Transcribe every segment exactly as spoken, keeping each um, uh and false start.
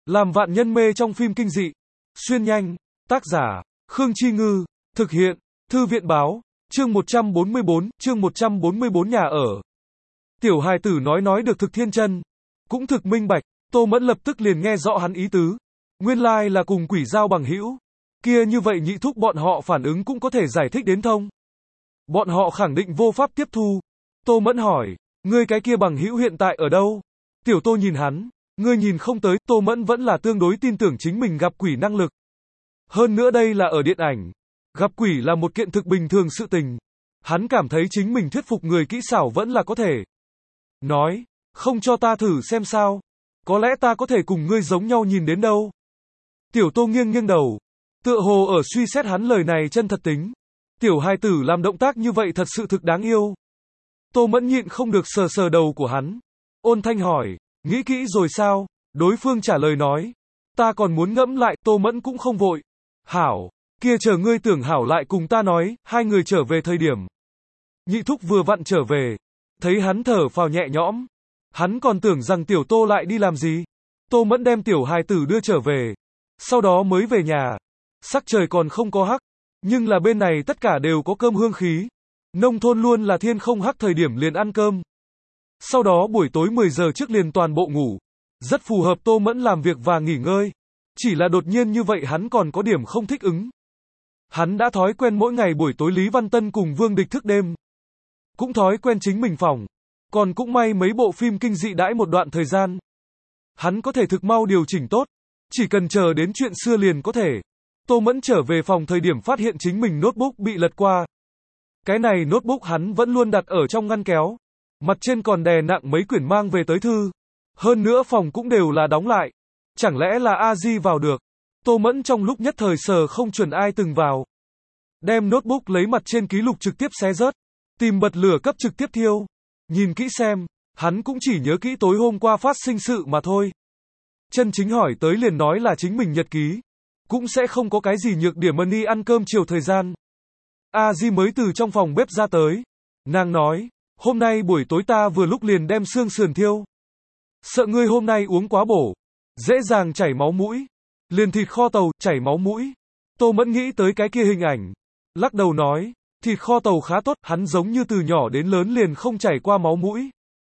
Làm vạn nhân mê trong phim kinh dị. Xuyên nhanh. Tác giả, Khương Chi Ngư. Thực hiện, Thư viện báo. Chương một trăm bốn mươi bốn, chương một trăm bốn mươi bốn nhà ở. Tiểu hài tử nói nói được thực thiên chân. Cũng thực minh bạch, Tô Mẫn lập tức liền nghe rõ hắn ý tứ. Nguyên lai là cùng quỷ giao bằng hữu. Kia như vậy nhị thúc bọn họ phản ứng cũng có thể giải thích đến thông. Bọn họ khẳng định vô pháp tiếp thu. Tô Mẫn hỏi, ngươi cái kia bằng hữu hiện tại ở đâu? Tiểu Tô nhìn hắn, ngươi nhìn không tới, Tô Mẫn vẫn là tương đối tin tưởng chính mình gặp quỷ năng lực. Hơn nữa đây là ở điện ảnh. Gặp quỷ là một kiện thực bình thường sự tình. Hắn cảm thấy chính mình thuyết phục người kỹ xảo vẫn là có thể. Nói, không cho ta thử xem sao. Có lẽ ta có thể cùng ngươi giống nhau nhìn đến đâu. Tiểu Tô nghiêng nghiêng đầu. Tựa hồ ở suy xét hắn lời này chân thật tính. Tiểu hài tử làm động tác như vậy thật sự thực đáng yêu. Tô Mẫn nhịn không được sờ sờ đầu của hắn. Ôn thanh hỏi, nghĩ kỹ rồi sao? Đối phương trả lời nói, ta còn muốn ngẫm lại. Tô Mẫn cũng không vội. Hảo, kia chờ ngươi tưởng hảo lại cùng ta nói. Hai người trở về thời điểm, nhị thúc vừa vặn trở về. Thấy hắn thở phào nhẹ nhõm. Hắn còn tưởng rằng tiểu Tô lại đi làm gì. Tô Mẫn đem tiểu hài tử đưa trở về. Sau đó mới về nhà. Sắc trời còn không có hắc. Nhưng là bên này tất cả đều có cơm hương khí. Nông thôn luôn là thiên không hắc thời điểm liền ăn cơm. Sau đó buổi tối mười giờ trước liền toàn bộ ngủ. Rất phù hợp Tô Mẫn làm việc và nghỉ ngơi. Chỉ là đột nhiên như vậy hắn còn có điểm không thích ứng. Hắn đã thói quen mỗi ngày buổi tối Lý Văn Tân cùng Vương Địch thức đêm. Cũng thói quen chính mình phòng. Còn cũng may mấy bộ phim kinh dị đãi một đoạn thời gian. Hắn có thể thực mau điều chỉnh tốt. Chỉ cần chờ đến chuyện xưa liền có thể. Tô Mẫn trở về phòng thời điểm phát hiện chính mình notebook bị lật qua. Cái này notebook hắn vẫn luôn đặt ở trong ngăn kéo. Mặt trên còn đè nặng mấy quyển mang về tới thư. Hơn nữa phòng cũng đều là đóng lại. Chẳng lẽ là a di vào được? Tô Mẫn trong lúc nhất thời sờ không chuẩn ai từng vào. Đem notebook lấy mặt trên ký lục trực tiếp xé rớt. Tìm bật lửa cấp trực tiếp thiêu. Nhìn kỹ xem, hắn cũng chỉ nhớ kỹ tối hôm qua phát sinh sự mà thôi. Chân chính hỏi tới liền nói là chính mình nhật ký. Cũng sẽ không có cái gì nhược điểm money ăn cơm chiều thời gian. A Di mới từ trong phòng bếp ra tới. Nàng nói, hôm nay buổi tối ta vừa lúc liền đem xương sườn thiêu. Sợ ngươi hôm nay uống quá bổ. Dễ dàng chảy máu mũi. Liền thịt kho tàu, chảy máu mũi. Tô Mẫn nghĩ tới cái kia hình ảnh. Lắc đầu nói, thịt kho tàu khá tốt, hắn giống như từ nhỏ đến lớn liền không chảy qua máu mũi.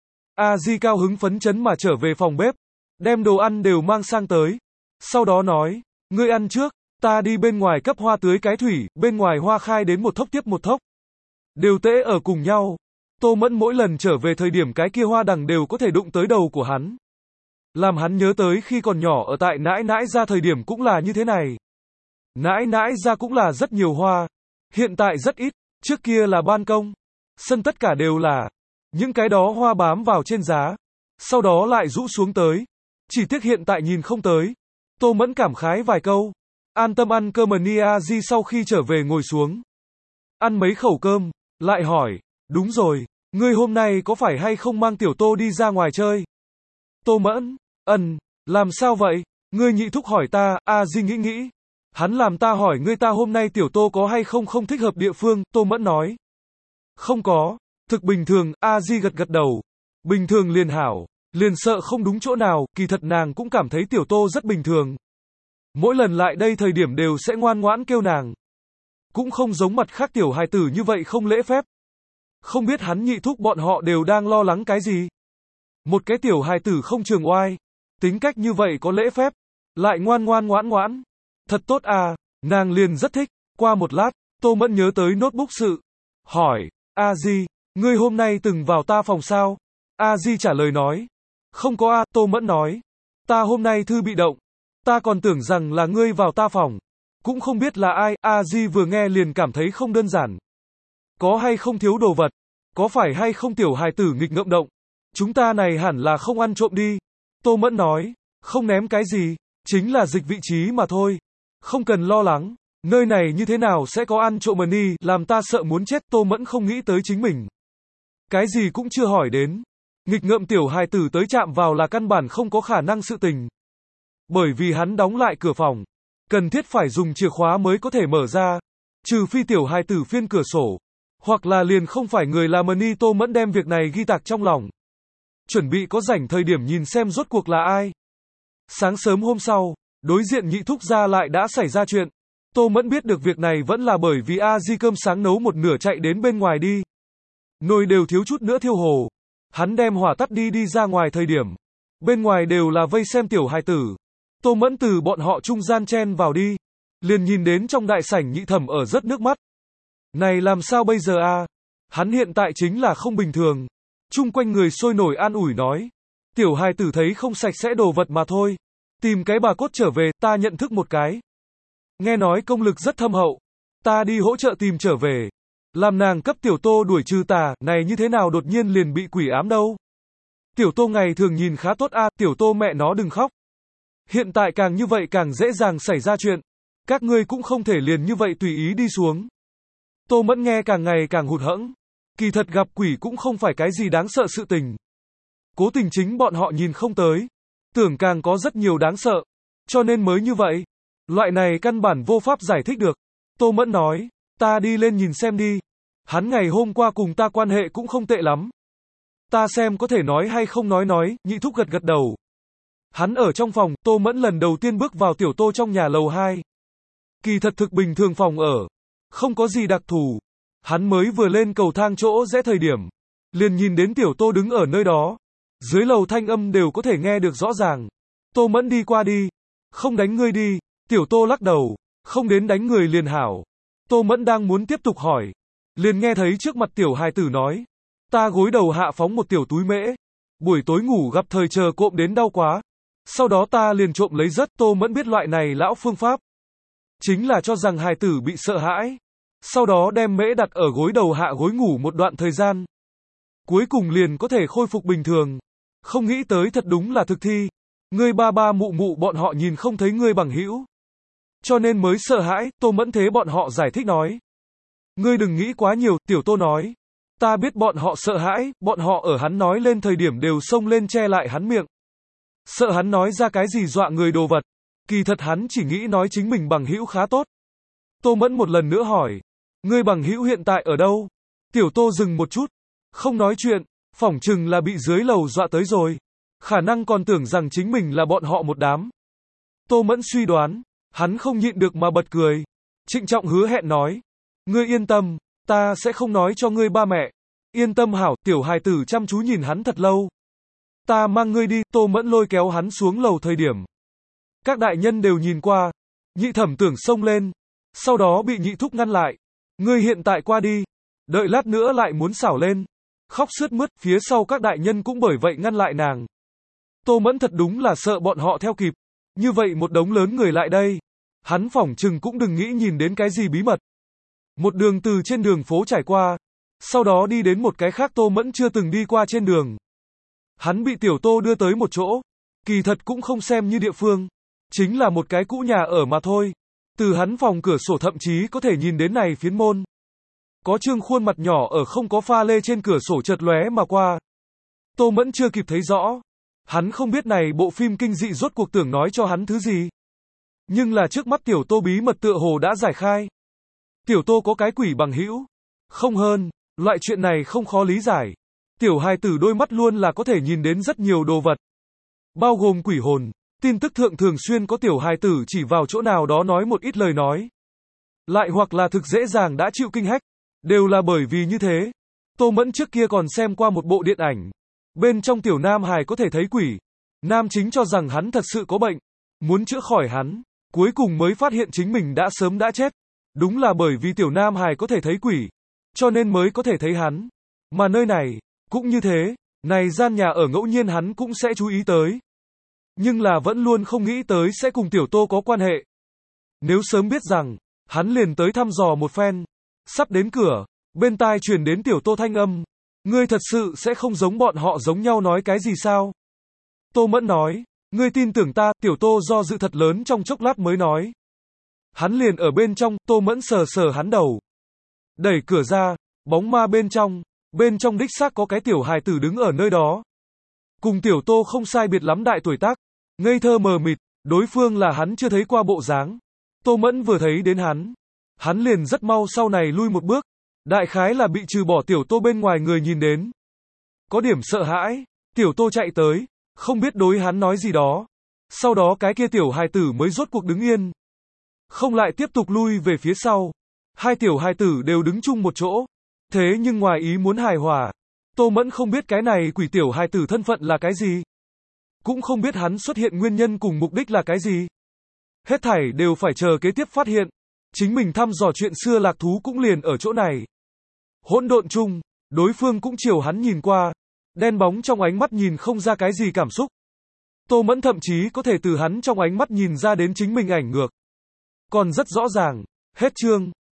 A Di cao hứng phấn chấn mà trở về phòng bếp. Đem đồ ăn đều mang sang tới. Sau đó nói, ngươi ăn trước, ta đi bên ngoài cấp hoa tưới cái thủy, bên ngoài hoa khai đến một thốc tiếp một thốc. Đều tễ ở cùng nhau. Tô Mẫn mỗi lần trở về thời điểm cái kia hoa đằng đều có thể đụng tới đầu của hắn. Làm hắn nhớ tới khi còn nhỏ ở tại nãi nãi ra thời điểm cũng là như thế này. Nãi nãi ra cũng là rất nhiều hoa. Hiện tại rất ít, trước kia là ban công. Sân tất cả đều là những cái đó hoa bám vào trên giá. Sau đó lại rũ xuống tới. Chỉ tiếc hiện tại nhìn không tới. Tô Mẫn cảm khái vài câu. An tâm ăn cơm Nia Di sau khi trở về ngồi xuống. Ăn mấy khẩu cơm, lại hỏi, đúng rồi, ngươi hôm nay có phải hay không mang tiểu Tô đi ra ngoài chơi? Tô Mẫn, ân, làm sao vậy? Ngươi nhị thúc hỏi ta, A Di nghĩ nghĩ. Hắn làm ta hỏi ngươi ta hôm nay tiểu Tô có hay không không thích hợp địa phương, Tô Mẫn nói. Không có, thực bình thường, A Di gật gật đầu. Bình thường liền hảo, liền sợ không đúng chỗ nào, kỳ thật nàng cũng cảm thấy tiểu Tô rất bình thường. Mỗi lần lại đây thời điểm đều sẽ ngoan ngoãn kêu nàng. Cũng không giống mặt khác tiểu hài tử như vậy không lễ phép. Không biết hắn nhị thúc bọn họ đều đang lo lắng cái gì. Một cái tiểu hài tử không trường oai. Tính cách như vậy có lễ phép. Lại ngoan ngoan ngoãn ngoãn. Thật tốt à, nàng liền rất thích. Qua một lát, Tô Mẫn nhớ tới notebook sự. Hỏi, A Di, ngươi hôm nay từng vào ta phòng sao? A Di trả lời nói. Không có a, Tô Mẫn nói. Ta hôm nay thư bị động. Ta còn tưởng rằng là ngươi vào ta phòng. Cũng không biết là ai, A Di vừa nghe liền cảm thấy không đơn giản. Có hay không thiếu đồ vật? Có phải hay không tiểu hài tử nghịch ngợm động? Chúng ta này hẳn là không ăn trộm đi. Tô Mẫn nói, không ném cái gì, chính là dịch vị trí mà thôi. Không cần lo lắng, nơi này như thế nào sẽ có ăn trộm money, làm ta sợ muốn chết. Tô Mẫn không nghĩ tới chính mình. Cái gì cũng chưa hỏi đến. Nghịch ngợm tiểu hài tử tới chạm vào là căn bản không có khả năng sự tình. Bởi vì hắn đóng lại cửa phòng. Cần thiết phải dùng chìa khóa mới có thể mở ra. Trừ phi tiểu hài tử phiên cửa sổ. Hoặc là liền không phải người làm money. Tô Mẫn đem việc này ghi tạc trong lòng. Chuẩn bị có rảnh thời điểm nhìn xem rốt cuộc là ai. Sáng sớm hôm sau, đối diện nhị thúc gia lại đã xảy ra chuyện. Tô Mẫn biết được việc này vẫn là bởi vì A Di cơm sáng nấu một nửa chạy đến bên ngoài đi. Nồi đều thiếu chút nữa thiêu hồ. Hắn đem hỏa tắt đi đi ra ngoài thời điểm. Bên ngoài đều là vây xem tiểu hài tử. Tô Mẫn từ bọn họ trung gian chen vào đi. Liền nhìn đến trong đại sảnh nhị thẩm ở rất nước mắt. Này làm sao bây giờ a? Hắn hiện tại chính là không bình thường. Chung quanh người sôi nổi an ủi nói. Tiểu hài tử thấy không sạch sẽ đồ vật mà thôi. Tìm cái bà cốt trở về, ta nhận thức một cái. Nghe nói công lực rất thâm hậu. Ta đi hỗ trợ tìm trở về. Làm nàng cấp tiểu Tô đuổi trừ tà, này như thế nào đột nhiên liền bị quỷ ám đâu. Tiểu Tô ngày thường nhìn khá tốt a, tiểu Tô mẹ nó đừng khóc. Hiện tại càng như vậy càng dễ dàng xảy ra chuyện. Các ngươi cũng không thể liền như vậy tùy ý đi xuống. Tô Mẫn nghe càng ngày càng hụt hẫng. Kỳ thật gặp quỷ cũng không phải cái gì đáng sợ sự tình. Cố tình chính bọn họ nhìn không tới. Tưởng càng có rất nhiều đáng sợ. Cho nên mới như vậy. Loại này căn bản vô pháp giải thích được. Tô Mẫn nói, ta đi lên nhìn xem đi. Hắn ngày hôm qua cùng ta quan hệ cũng không tệ lắm. Ta xem có thể nói hay không nói nói, nhị thúc gật gật đầu. Hắn ở trong phòng, Tô Mẫn lần đầu tiên bước vào tiểu Tô trong nhà lầu hai. Kỳ thật thực bình thường phòng ở. Không có gì đặc thù. Hắn mới vừa lên cầu thang chỗ rẽ thời điểm. Liền nhìn đến tiểu Tô đứng ở nơi đó. Dưới lầu thanh âm đều có thể nghe được rõ ràng. Tô Mẫn đi qua đi. Không đánh ngươi đi. Tiểu Tô lắc đầu. Không đến đánh người liền hảo. Tô Mẫn đang muốn tiếp tục hỏi. Liền nghe thấy trước mặt tiểu hài tử nói. Ta gối đầu hạ phóng một tiểu túi mễ. Buổi tối ngủ gặp thời chờ cộm đến đau quá. Sau đó ta liền trộm lấy rất. Tô Mẫn biết loại này lão phương pháp. Chính là cho rằng hài tử bị sợ hãi. Sau đó đem mễ đặt ở gối đầu hạ gối ngủ một đoạn thời gian. Cuối cùng liền có thể khôi phục bình thường. Không nghĩ tới thật đúng là thực thi. Ngươi ba ba mụ mụ bọn họ nhìn không thấy ngươi bằng hữu. Cho nên mới sợ hãi, Tô Mẫn thế bọn họ giải thích nói. Ngươi đừng nghĩ quá nhiều, tiểu Tô nói. Ta biết bọn họ sợ hãi, bọn họ ở hắn nói lên thời điểm đều xông lên che lại hắn miệng. Sợ hắn nói ra cái gì dọa người đồ vật. Kỳ thật hắn chỉ nghĩ nói chính mình bằng hữu khá tốt. Tô Mẫn một lần nữa hỏi. Ngươi bằng hữu hiện tại ở đâu? Tiểu Tô dừng một chút. Không nói chuyện, phỏng chừng là bị dưới lầu dọa tới rồi. Khả năng còn tưởng rằng chính mình là bọn họ một đám. Tô Mẫn suy đoán. Hắn không nhịn được mà bật cười. Trịnh trọng hứa hẹn nói. Ngươi yên tâm, ta sẽ không nói cho ngươi ba mẹ. Yên tâm hảo, tiểu hài tử chăm chú nhìn hắn thật lâu. Ta mang ngươi đi, Tô Mẫn lôi kéo hắn xuống lầu thời điểm. Các đại nhân đều nhìn qua. Nhị thẩm tưởng xông lên. Sau đó bị nhị thúc ngăn lại. Ngươi hiện tại qua đi. Đợi lát nữa lại muốn xảo lên. Khóc sướt mướt, phía sau các đại nhân cũng bởi vậy ngăn lại nàng. Tô Mẫn thật đúng là sợ bọn họ theo kịp. Như vậy một đống lớn người lại đây. Hắn phỏng chừng cũng đừng nghĩ nhìn đến cái gì bí mật. Một đường từ trên đường phố trải qua. Sau đó đi đến một cái khác Tô Mẫn chưa từng đi qua trên đường. Hắn bị tiểu Tô đưa tới một chỗ. Kỳ thật cũng không xem như địa phương. Chính là một cái cũ nhà ở mà thôi. Từ hắn phòng cửa sổ thậm chí có thể nhìn đến này phiến môn. Có trương khuôn mặt nhỏ ở không có pha lê trên cửa sổ chợt lóe mà qua. Tô Mẫn chưa kịp thấy rõ. Hắn không biết này bộ phim kinh dị rốt cuộc tưởng nói cho hắn thứ gì. Nhưng là trước mắt tiểu Tô bí mật tựa hồ đã giải khai. Tiểu Tô có cái quỷ bằng hữu. Không hơn, loại chuyện này không khó lý giải. Tiểu hài tử đôi mắt luôn là có thể nhìn đến rất nhiều đồ vật. Bao gồm quỷ hồn. Tin tức thượng thường xuyên có tiểu hài tử chỉ vào chỗ nào đó nói một ít lời nói. Lại hoặc là thực dễ dàng đã chịu kinh hách. Đều là bởi vì như thế. Tô Mẫn trước kia còn xem qua một bộ điện ảnh. Bên trong tiểu nam hài có thể thấy quỷ. Nam chính cho rằng hắn thật sự có bệnh. Muốn chữa khỏi hắn. Cuối cùng mới phát hiện chính mình đã sớm đã chết. Đúng là bởi vì tiểu nam hài có thể thấy quỷ. Cho nên mới có thể thấy hắn. Mà nơi này, cũng như thế. Này gian nhà ở ngẫu nhiên hắn cũng sẽ chú ý tới. Nhưng là vẫn luôn không nghĩ tới sẽ cùng tiểu Tô có quan hệ. Nếu sớm biết rằng, hắn liền tới thăm dò một phen. Sắp đến cửa, bên tai truyền đến tiểu Tô thanh âm. Ngươi thật sự sẽ không giống bọn họ giống nhau nói cái gì sao? Tô Mẫn nói, ngươi tin tưởng ta, tiểu Tô do dự thật lớn trong chốc lát mới nói. Hắn liền ở bên trong, Tô Mẫn sờ sờ hắn đầu. Đẩy cửa ra, bóng ma bên trong, bên trong đích xác có cái tiểu hài tử đứng ở nơi đó. Cùng tiểu Tô không sai biệt lắm đại tuổi tác, ngây thơ mờ mịt, đối phương là hắn chưa thấy qua bộ dáng. Tô Mẫn vừa thấy đến hắn, hắn liền rất mau sau này lui một bước, đại khái là bị trừ bỏ tiểu Tô bên ngoài người nhìn đến. Có điểm sợ hãi, tiểu Tô chạy tới, không biết đối hắn nói gì đó. Sau đó cái kia tiểu hài tử mới rốt cuộc đứng yên. Không lại tiếp tục lui về phía sau. Hai tiểu hài tử đều đứng chung một chỗ. Thế nhưng ngoài ý muốn hài hòa. Tô Mẫn không biết cái này quỷ tiểu hài tử thân phận là cái gì. Cũng không biết hắn xuất hiện nguyên nhân cùng mục đích là cái gì. Hết thảy đều phải chờ kế tiếp phát hiện. Chính mình thăm dò chuyện xưa lạc thú cũng liền ở chỗ này. Hỗn độn chung, đối phương cũng chiều hắn nhìn qua. Đen bóng trong ánh mắt nhìn không ra cái gì cảm xúc. Tô Mẫn thậm chí có thể từ hắn trong ánh mắt nhìn ra đến chính mình ảnh ngược. Còn rất rõ ràng. Hết chương.